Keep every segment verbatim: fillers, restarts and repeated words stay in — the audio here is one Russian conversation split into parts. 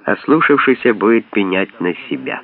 ослушавшийся будет пенять на себя.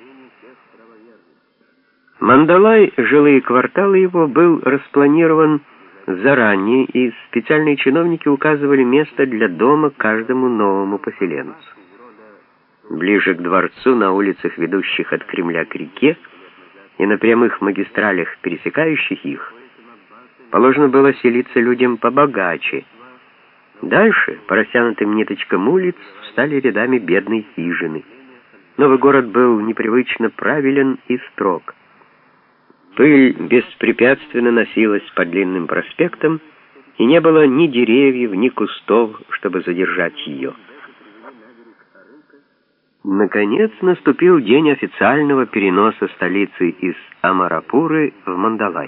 Мандалай, жилые кварталы его, был распланирован заранее, и специальные чиновники указывали место для дома каждому новому поселенцу. Ближе к дворцу, на улицах, ведущих от Кремля к реке, и на прямых магистралях, пересекающих их, положено было селиться людям побогаче. Дальше, по растянутым ниточкам улиц, встали рядами бедные хижины. Новый город был непривычно правилен и строг. Пыль беспрепятственно носилась по длинным проспектам, и не было ни деревьев, ни кустов, чтобы задержать ее. Наконец наступил день официального переноса столицы из Амарапуры в Мандалай.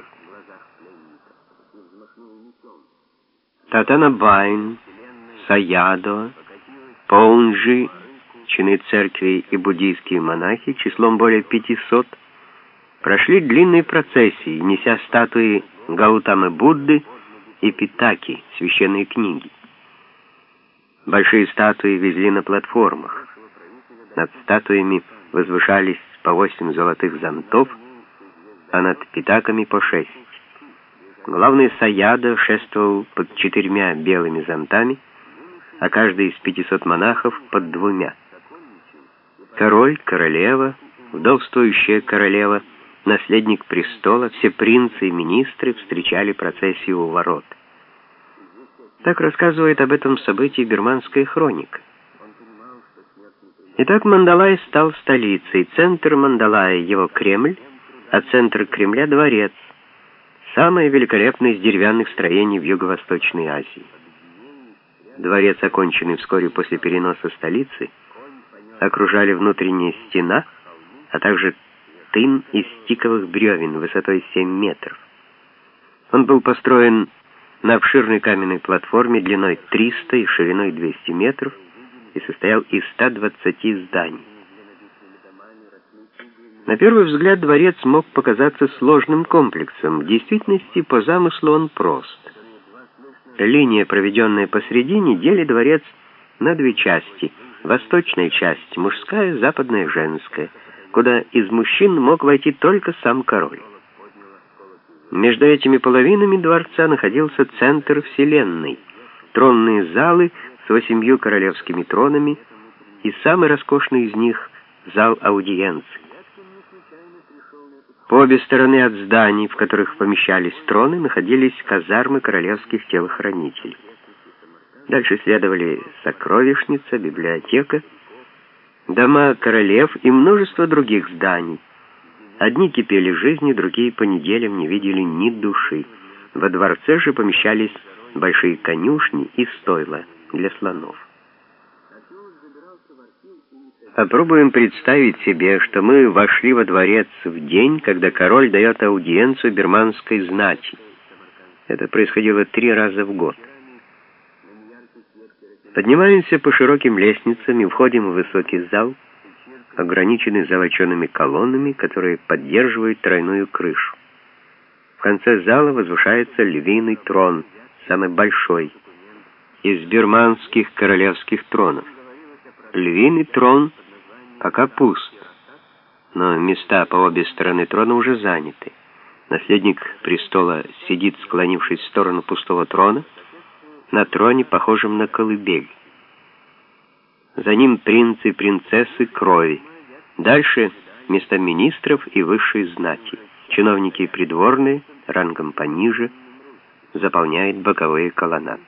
Татанабайн, Саядо, Поунджи, чины церкви и буддийские монахи, числом более пятисот, прошли длинные процессии, неся статуи Гаутамы Будды и Питаки, священные книги. Большие статуи везли на платформах. Над статуями возвышались по восемь золотых зонтов, а над Питаками по шесть. Главный Саядо шествовал под четырьмя белыми зонтами, а каждый из пятисот монахов под двумя. Король, королева, вдовствующая королева, наследник престола, все принцы и министры встречали процессию у ворот. Так рассказывает об этом событии бирманская хроника. Итак, Мандалай стал столицей. Центр Мандалая — его Кремль, а центр Кремля — дворец, самое великолепное из деревянных строений в Юго-Восточной Азии. Дворец, оконченный вскоре после переноса столицы, окружали внутренняя стена, а также тын из тиковых бревен высотой семь метров. Он был построен на обширной каменной платформе длиной триста и шириной двести метров и состоял из ста двадцати зданий. На первый взгляд дворец мог показаться сложным комплексом. В действительности, по замыслу он прост. Линия, проведенная посредине, делит дворец на две части. Восточная часть — мужская, западная — женская, куда из мужчин мог войти только сам король. Между этими половинами дворца находился центр вселенной, тронные залы с восемью королевскими тронами и самый роскошный из них — зал аудиенций. По обе стороны от зданий, в которых помещались троны, находились казармы королевских телохранителей. Дальше следовали сокровищница, библиотека, дома королев и множество других зданий. Одни кипели жизнью, другие по неделям не видели ни души. Во дворце же помещались большие конюшни и стойла для слонов. Попробуем представить себе, что мы вошли во дворец в день, когда король дает аудиенцию бирманской знати. Это происходило три раза в год. Поднимаемся по широким лестницам и входим в высокий зал, ограниченный золочеными колоннами, которые поддерживают тройную крышу. В конце зала возвышается львиный трон, самый большой из бирманских королевских тронов. Львиный трон пока пуст, но места по обе стороны трона уже заняты. Наследник престола сидит, склонившись в сторону пустого трона, на троне, похожем на колыбель. За ним принцы и принцессы крови. Дальше места министров и высшей знати. Чиновники и придворные, рангом пониже, заполняют боковые колоннады.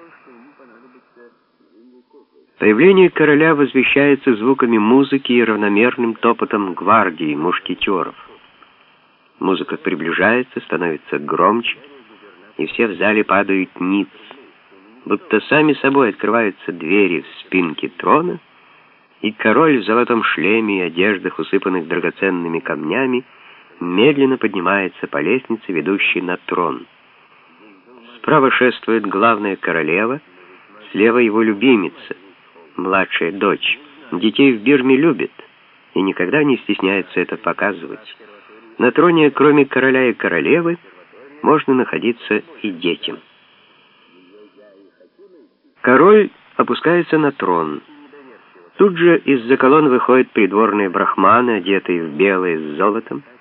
Появление короля возвещается звуками музыки и равномерным топотом гвардии, мушкетеров. Музыка приближается, становится громче, и все в зале падают ниц. Будто сами собой открываются двери в спинке трона, и король в золотом шлеме и одеждах, усыпанных драгоценными камнями, медленно поднимается по лестнице, ведущей на трон. Справа шествует главная королева, слева его любимица, младшая дочь. Детей в Бирме любят и никогда не стесняются это показывать. На троне, кроме короля и королевы, можно находиться и детям. Король опускается на трон. Тут же из-за колонн выходят придворные брахманы, одетые в белое с золотом.